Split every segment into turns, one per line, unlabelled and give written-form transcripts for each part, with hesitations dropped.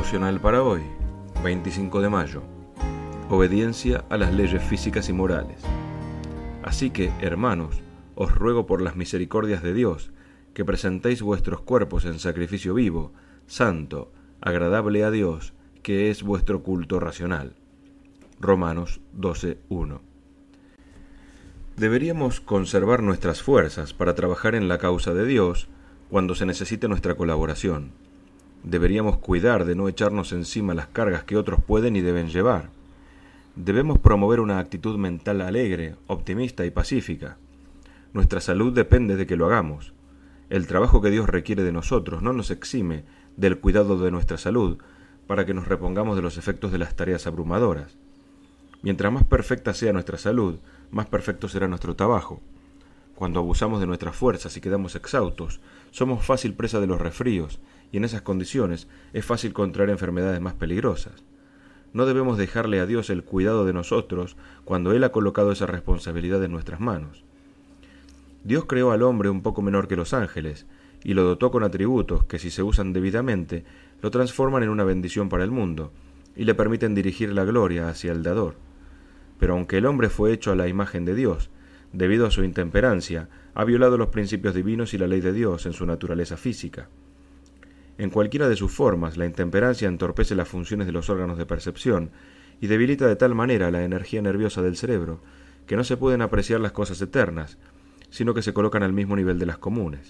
Devocional para hoy, 25 de mayo. Obediencia a las leyes físicas y morales. Así que, hermanos, os ruego por las misericordias de Dios, que presentéis vuestros cuerpos en sacrificio vivo, santo, agradable a Dios, que es vuestro culto racional. Romanos 12:1. Deberíamos conservar nuestras fuerzas para trabajar en la causa de Dios cuando se necesite nuestra colaboración. Deberíamos cuidar de no echarnos encima las cargas que otros pueden y deben llevar. Debemos promover una actitud mental alegre, optimista y pacífica. Nuestra salud depende de que lo hagamos. El trabajo que Dios requiere de nosotros no nos exime del cuidado de nuestra salud para que nos repongamos de los efectos de las tareas abrumadoras. Mientras más perfecta sea nuestra salud, más perfecto será nuestro trabajo. Cuando abusamos de nuestras fuerzas y quedamos exhaustos, somos fácil presa de los resfríos, y en esas condiciones es fácil contraer enfermedades más peligrosas. No debemos dejarle a Dios el cuidado de nosotros cuando Él ha colocado esa responsabilidad en nuestras manos. Dios creó al hombre un poco menor que los ángeles, y lo dotó con atributos que, si se usan debidamente, lo transforman en una bendición para el mundo, y le permiten dirigir la gloria hacia el dador. Pero aunque el hombre fue hecho a la imagen de Dios, debido a su intemperancia, ha violado los principios divinos y la ley de Dios en su naturaleza física. En cualquiera de sus formas, la intemperancia entorpece las funciones de los órganos de percepción y debilita de tal manera la energía nerviosa del cerebro que no se pueden apreciar las cosas eternas, sino que se colocan al mismo nivel de las comunes.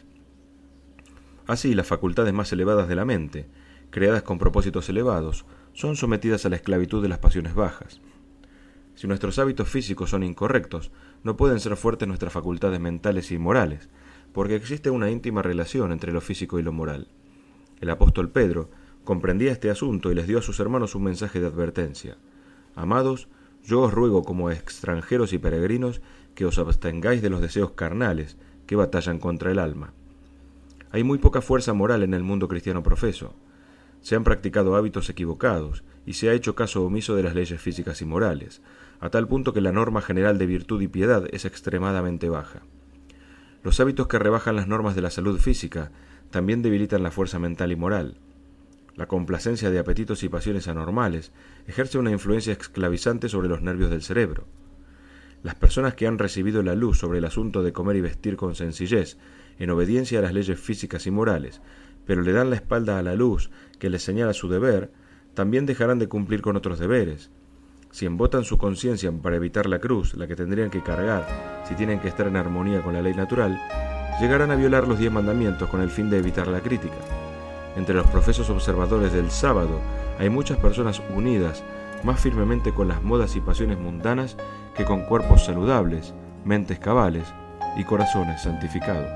Así, las facultades más elevadas de la mente, creadas con propósitos elevados, son sometidas a la esclavitud de las pasiones bajas. Si nuestros hábitos físicos son incorrectos, no pueden ser fuertes nuestras facultades mentales y morales, porque existe una íntima relación entre lo físico y lo moral. El apóstol Pedro comprendía este asunto y les dio a sus hermanos un mensaje de advertencia. Amados, yo os ruego como extranjeros y peregrinos que os abstengáis de los deseos carnales que batallan contra el alma. Hay muy poca fuerza moral en el mundo cristiano profeso. Se han practicado hábitos equivocados y se ha hecho caso omiso de las leyes físicas y morales, a tal punto que la norma general de virtud y piedad es extremadamente baja. Los hábitos que rebajan las normas de la salud física también debilitan la fuerza mental y moral. La complacencia de apetitos y pasiones anormales ejerce una influencia esclavizante sobre los nervios del cerebro. Las personas que han recibido la luz sobre el asunto de comer y vestir con sencillez, en obediencia a las leyes físicas y morales, pero le dan la espalda a la luz que les señala su deber, también dejarán de cumplir con otros deberes. Si embotan su conciencia para evitar la cruz, la que tendrían que cargar si tienen que estar en armonía con la ley natural, llegarán a violar los 10 mandamientos con el fin de evitar la crítica. Entre los profesos observadores del sábado hay muchas personas unidas más firmemente con las modas y pasiones mundanas que con cuerpos saludables, mentes cabales y corazones santificados.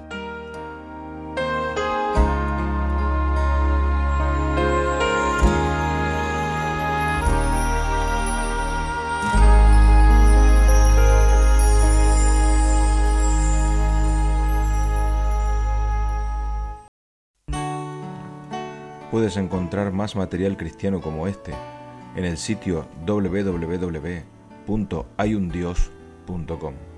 Puedes encontrar más material cristiano como este en el sitio www.hayundios.com.